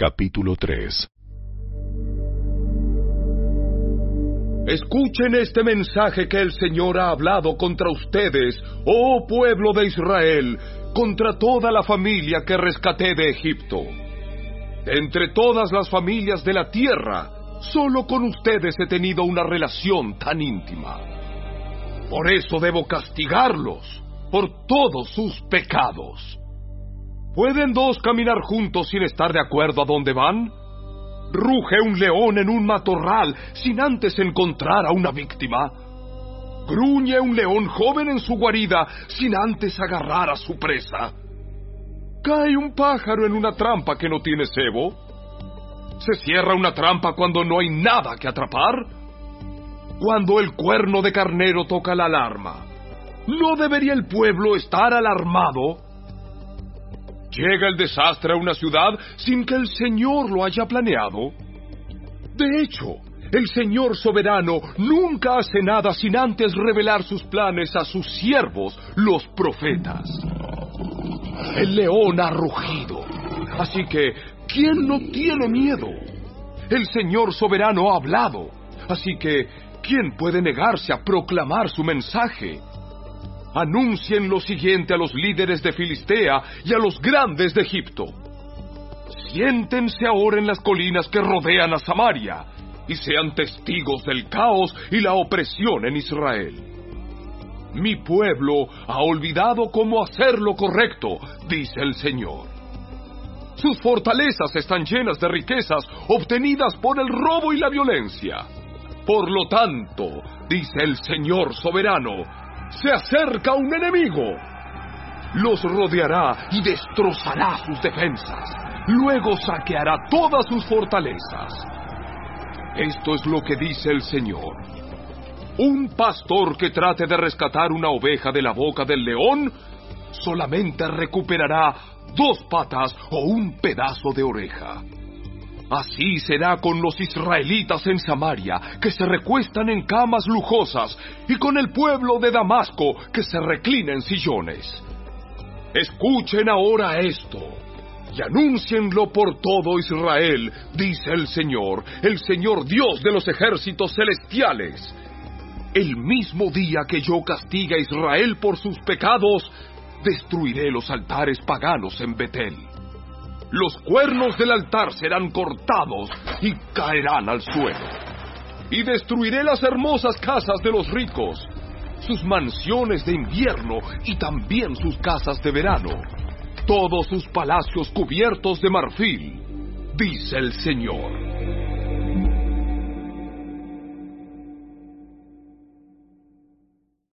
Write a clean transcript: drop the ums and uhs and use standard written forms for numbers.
Capítulo 3. Escuchen este mensaje que el Señor ha hablado contra ustedes, oh pueblo de Israel, contra toda la familia que rescaté de Egipto. De entre todas las familias de la tierra, solo con ustedes he tenido una relación tan íntima. Por eso debo castigarlos por todos sus pecados. ¿Pueden dos caminar juntos sin estar de acuerdo a dónde van? ¿Ruge un león en un matorral sin antes encontrar a una víctima? ¿Gruñe un león joven en su guarida sin antes agarrar a su presa? ¿Cae un pájaro en una trampa que no tiene cebo? ¿Se cierra una trampa cuando no hay nada que atrapar? Cuando el cuerno de carnero toca la alarma, ¿no debería el pueblo estar alarmado? ¿Llega el desastre a una ciudad sin que el Señor lo haya planeado? De hecho, el Señor soberano nunca hace nada sin antes revelar sus planes a sus siervos, los profetas. El león ha rugido, así que, ¿quién no tiene miedo? El Señor soberano ha hablado, así que, ¿quién puede negarse a proclamar su mensaje? Anuncien lo siguiente a los líderes de Filistea y a los grandes de Egipto. Siéntense ahora en las colinas que rodean a Samaria y sean testigos del caos y la opresión en Israel. Mi pueblo ha olvidado cómo hacer lo correcto, dice el Señor. Sus fortalezas están llenas de riquezas obtenidas por el robo y la violencia. Por lo tanto, dice el Señor soberano, se acerca un enemigo. Los rodeará y destrozará sus defensas. Luego saqueará todas sus fortalezas. Esto es lo que dice el Señor. Un pastor que trate de rescatar una oveja de la boca del león solamente recuperará 2 patas o un pedazo de oreja. Así será con los israelitas en Samaria, que se recuestan en camas lujosas, y con el pueblo de Damasco, que se reclina en sillones. Escuchen ahora esto, y anúncienlo por todo Israel, dice el Señor Dios de los ejércitos celestiales. El mismo día que yo castigue a Israel por sus pecados, destruiré los altares paganos en Betel. Los cuernos del altar serán cortados y caerán al suelo. Y destruiré las hermosas casas de los ricos, sus mansiones de invierno y también sus casas de verano, todos sus palacios cubiertos de marfil, dice el Señor.